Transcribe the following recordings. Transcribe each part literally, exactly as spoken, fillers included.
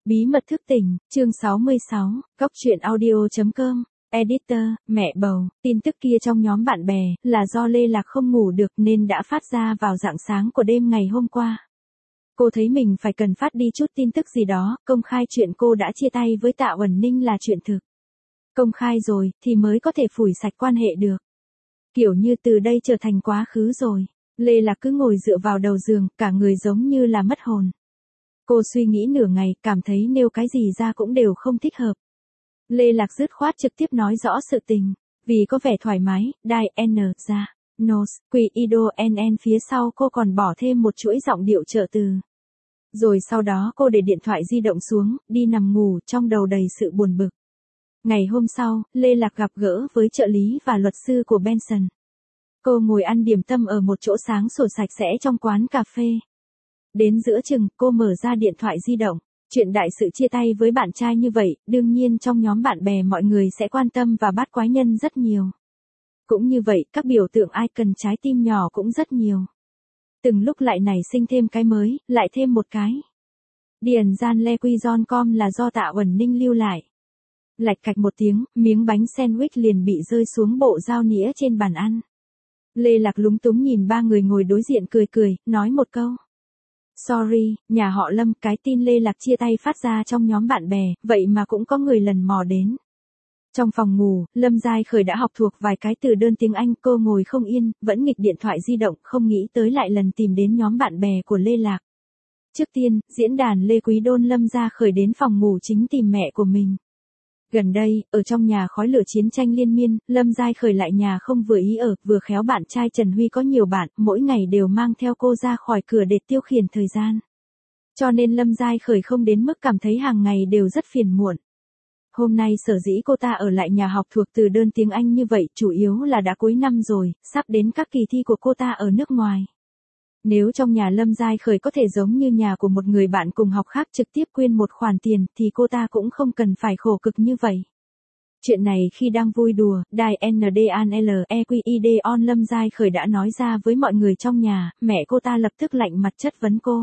Bí mật thức tỉnh, chương sáu mươi sáu, góc truyện audio.com, editor, mẹ bầu, tin tức kia trong nhóm bạn bè, là do Lê Lạc không ngủ được nên đã phát ra vào rạng sáng của đêm ngày hôm qua. Cô thấy mình phải cần phát đi chút tin tức gì đó, công khai chuyện cô đã chia tay với Tạ Uẩn Ninh là chuyện thực. Công khai rồi, thì mới có thể phủi sạch quan hệ được. Kiểu như từ đây trở thành quá khứ rồi. Lê Lạc cứ ngồi dựa vào đầu giường, cả người giống như là mất hồn. Cô suy nghĩ nửa ngày, cảm thấy nêu cái gì ra cũng đều không thích hợp. Lê Lạc dứt khoát trực tiếp nói rõ sự tình. Vì có vẻ thoải mái, đai N ra, nos, quy ido nn phía sau cô còn bỏ thêm một chuỗi giọng điệu trợ từ. Rồi sau đó cô để điện thoại di động xuống, đi nằm ngủ, trong đầu đầy sự buồn bực. Ngày hôm sau, Lê Lạc gặp gỡ với trợ lý và luật sư của Benson. Cô ngồi ăn điểm tâm ở một chỗ sáng sủa sạch sẽ trong quán cà phê. Đến giữa chừng, cô mở ra điện thoại di động. Chuyện đại sự chia tay với bạn trai như vậy, đương nhiên trong nhóm bạn bè mọi người sẽ quan tâm và bắt quái nhân rất nhiều. Cũng như vậy, các biểu tượng icon trái tim nhỏ cũng rất nhiều. Từng lúc lại nảy sinh thêm cái mới, lại thêm một cái. Điền gian le quy gion com là do Tạ Uẩn Ninh lưu lại. Lạch cạch một tiếng, miếng bánh sandwich liền bị rơi xuống bộ dao nĩa trên bàn ăn. Lê Lạc lúng túng nhìn ba người ngồi đối diện cười cười, nói một câu. Sorry, nhà họ Lâm, cái tin Lê Lạc chia tay phát ra trong nhóm bạn bè, vậy mà cũng có người lần mò đến. Trong phòng ngủ, Lâm Giai Khởi đã học thuộc vài cái từ đơn tiếng Anh, cô ngồi không yên, vẫn nghịch điện thoại di động, không nghĩ tới lại lần tìm đến nhóm bạn bè của Lê Lạc. Trước tiên, diễn đàn Lê Quý Đôn Lâm Gia Khởi đến phòng ngủ chính tìm mẹ của mình. Gần đây, ở trong nhà khói lửa chiến tranh liên miên, Lâm Giai Khởi lại nhà không vừa ý ở, vừa khéo bạn trai Trần Huy có nhiều bạn, mỗi ngày đều mang theo cô ra khỏi cửa để tiêu khiển thời gian. Cho nên Lâm Giai Khởi không đến mức cảm thấy hàng ngày đều rất phiền muộn. Hôm nay sở dĩ cô ta ở lại nhà học thuộc từ đơn tiếng Anh như vậy, chủ yếu là đã cuối năm rồi, sắp đến các kỳ thi của cô ta ở nước ngoài. Nếu trong nhà Lâm Giai Khởi có thể giống như nhà của một người bạn cùng học khác trực tiếp quyên một khoản tiền, thì cô ta cũng không cần phải khổ cực như vậy. Chuyện này khi đang vui đùa, đài en đê an lờ e quy i đê on Lâm Giai Khởi đã nói ra với mọi người trong nhà, mẹ cô ta lập tức lạnh mặt chất vấn cô.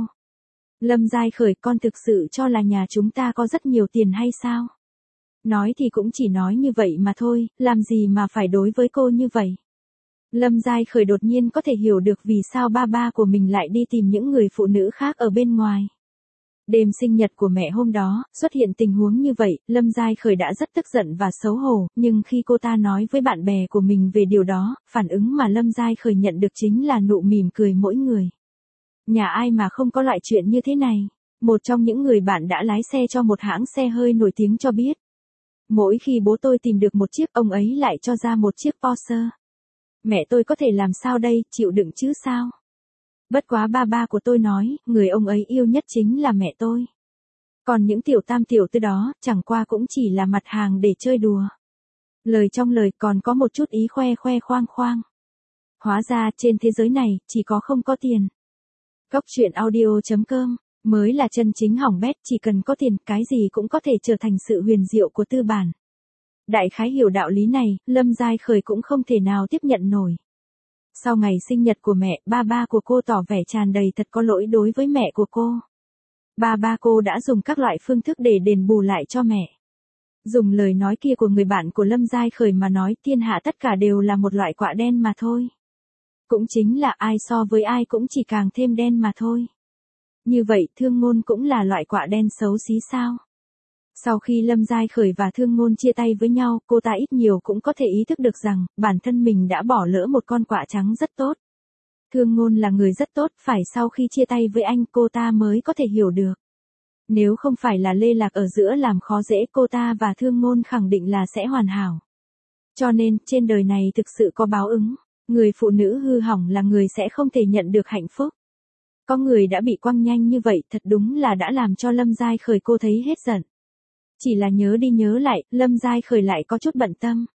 Lâm Giai Khởi, con thực sự cho là nhà chúng ta có rất nhiều tiền hay sao? Nói thì cũng chỉ nói như vậy mà thôi, làm gì mà phải đối với cô như vậy? Lâm Giai Khởi đột nhiên có thể hiểu được vì sao ba ba của mình lại đi tìm những người phụ nữ khác ở bên ngoài. Đêm sinh nhật của mẹ hôm đó, xuất hiện tình huống như vậy, Lâm Giai Khởi đã rất tức giận và xấu hổ, nhưng khi cô ta nói với bạn bè của mình về điều đó, phản ứng mà Lâm Giai Khởi nhận được chính là nụ mỉm cười mỗi người. Nhà ai mà không có loại chuyện như thế này? Một trong những người bạn đã lái xe cho một hãng xe hơi nổi tiếng cho biết. Mỗi khi bố tôi tìm được một chiếc, ông ấy lại cho ra một chiếc Porsche. Mẹ tôi có thể làm sao đây, chịu đựng chứ sao? Bất quá ba ba của tôi nói, người ông ấy yêu nhất chính là mẹ tôi. Còn những tiểu tam tiểu tư đó, chẳng qua cũng chỉ là mặt hàng để chơi đùa. Lời trong lời còn có một chút ý khoe khoe khoang khoang. Hóa ra trên thế giới này, chỉ có không có tiền. Góc truyện audio.com, mới là chân chính hỏng bét, chỉ cần có tiền, cái gì cũng có thể trở thành sự huyền diệu của tư bản. Đại khái hiểu đạo lý này, Lâm Giai Khởi cũng không thể nào tiếp nhận nổi. Sau ngày sinh nhật của mẹ, ba ba của cô tỏ vẻ tràn đầy thật có lỗi đối với mẹ của cô. Ba ba cô đã dùng các loại phương thức để đền bù lại cho mẹ. Dùng lời nói kia của người bạn của Lâm Giai Khởi mà nói, thiên hạ tất cả đều là một loại quạ đen mà thôi. Cũng chính là ai so với ai cũng chỉ càng thêm đen mà thôi. Như vậy Thương Ngôn cũng là loại quạ đen xấu xí sao? Sau khi Lâm Giai Khởi và Thương Ngôn chia tay với nhau, cô ta ít nhiều cũng có thể ý thức được rằng, bản thân mình đã bỏ lỡ một con quạ trắng rất tốt. Thương Ngôn là người rất tốt, phải sau khi chia tay với anh cô ta mới có thể hiểu được. Nếu không phải là Lê Lạc ở giữa làm khó dễ, cô ta và Thương Ngôn khẳng định là sẽ hoàn hảo. Cho nên, trên đời này thực sự có báo ứng. Người phụ nữ hư hỏng là người sẽ không thể nhận được hạnh phúc. Có người đã bị quăng nhanh như vậy, thật đúng là đã làm cho Lâm Giai Khởi cô thấy hết giận. Chỉ là nhớ đi nhớ lại, Lâm Giai Khởi lại có chút bận tâm.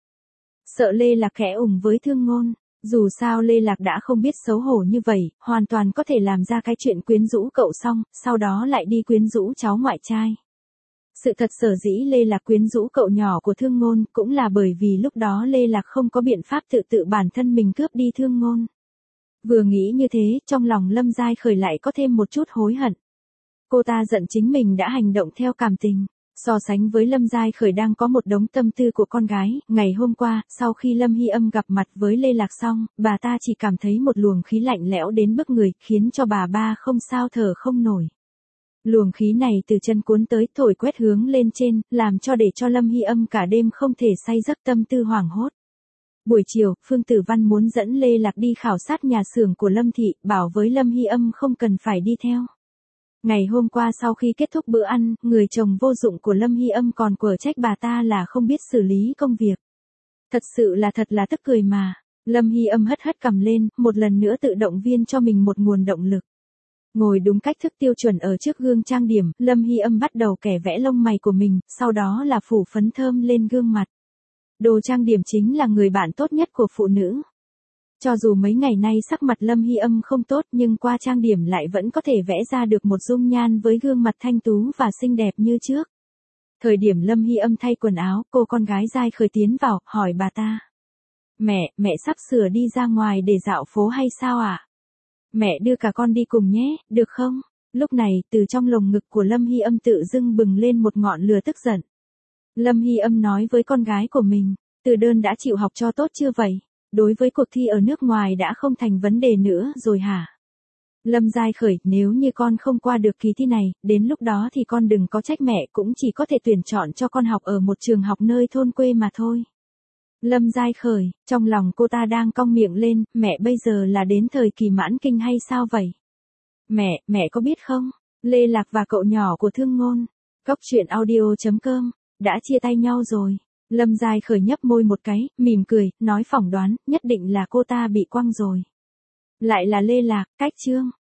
Sợ Lê Lạc khẽ ủng với Thương Ngôn. Dù sao Lê Lạc đã không biết xấu hổ như vậy, hoàn toàn có thể làm ra cái chuyện quyến rũ cậu xong, sau đó lại đi quyến rũ cháu ngoại trai. Sự thật sở dĩ Lê Lạc quyến rũ cậu nhỏ của Thương Ngôn, cũng là bởi vì lúc đó Lê Lạc không có biện pháp tự tự bản thân mình cướp đi Thương Ngôn. Vừa nghĩ như thế, trong lòng Lâm Giai Khởi lại có thêm một chút hối hận. Cô ta giận chính mình đã hành động theo cảm tình. So sánh với Lâm Giai Khởi đang có một đống tâm tư của con gái, ngày hôm qua, sau khi Lâm Hy Âm gặp mặt với Lê Lạc xong, bà ta chỉ cảm thấy một luồng khí lạnh lẽo đến bức người, khiến cho bà ba không sao thở không nổi. Luồng khí này từ chân cuốn tới thổi quét hướng lên trên, làm cho để cho Lâm Hy Âm cả đêm không thể say giấc, tâm tư hoảng hốt. Buổi chiều, Phương Tử Văn muốn dẫn Lê Lạc đi khảo sát nhà xưởng của Lâm Thị, bảo với Lâm Hy Âm không cần phải đi theo. Ngày hôm qua sau khi kết thúc bữa ăn, người chồng vô dụng của Lâm Hy Âm còn quở trách bà ta là không biết xử lý công việc. Thật sự là thật là tức cười mà. Lâm Hy Âm hất hất cằm lên, một lần nữa tự động viên cho mình một nguồn động lực. Ngồi đúng cách thức tiêu chuẩn ở trước gương trang điểm, Lâm Hy Âm bắt đầu kẻ vẽ lông mày của mình, sau đó là phủ phấn thơm lên gương mặt. Đồ trang điểm chính là người bạn tốt nhất của phụ nữ. Cho dù mấy ngày nay sắc mặt Lâm Hy Âm không tốt nhưng qua trang điểm lại vẫn có thể vẽ ra được một dung nhan với gương mặt thanh tú và xinh đẹp như trước. Thời điểm Lâm Hy Âm thay quần áo, cô con gái Giai Khởi tiến vào, hỏi bà ta. Mẹ, mẹ sắp sửa đi ra ngoài để dạo phố hay sao ạ? À? Mẹ đưa cả con đi cùng nhé, được không? Lúc này, từ trong lồng ngực của Lâm Hy Âm tự dưng bừng lên một ngọn lửa tức giận. Lâm Hy Âm nói với con gái của mình, Từ Đơn đã chịu học cho tốt chưa vậy? Đối với cuộc thi ở nước ngoài đã không thành vấn đề nữa rồi hả? Lâm Giai Khởi, nếu như con không qua được kỳ thi này, đến lúc đó thì con đừng có trách mẹ, cũng chỉ có thể tuyển chọn cho con học ở một trường học nơi thôn quê mà thôi. Lâm Giai Khởi, trong lòng cô ta đang cong miệng lên, mẹ bây giờ là đến thời kỳ mãn kinh hay sao vậy? Mẹ, mẹ có biết không? Lê Lạc và cậu nhỏ của Thương Ngôn, Cóc Truyện Audio chấm com, đã chia tay nhau rồi. Lâm Giai Khởi nhấp môi một cái, mỉm cười, nói phỏng đoán, nhất định là cô ta bị quăng rồi. Lại là Lê Lạc, cách chương.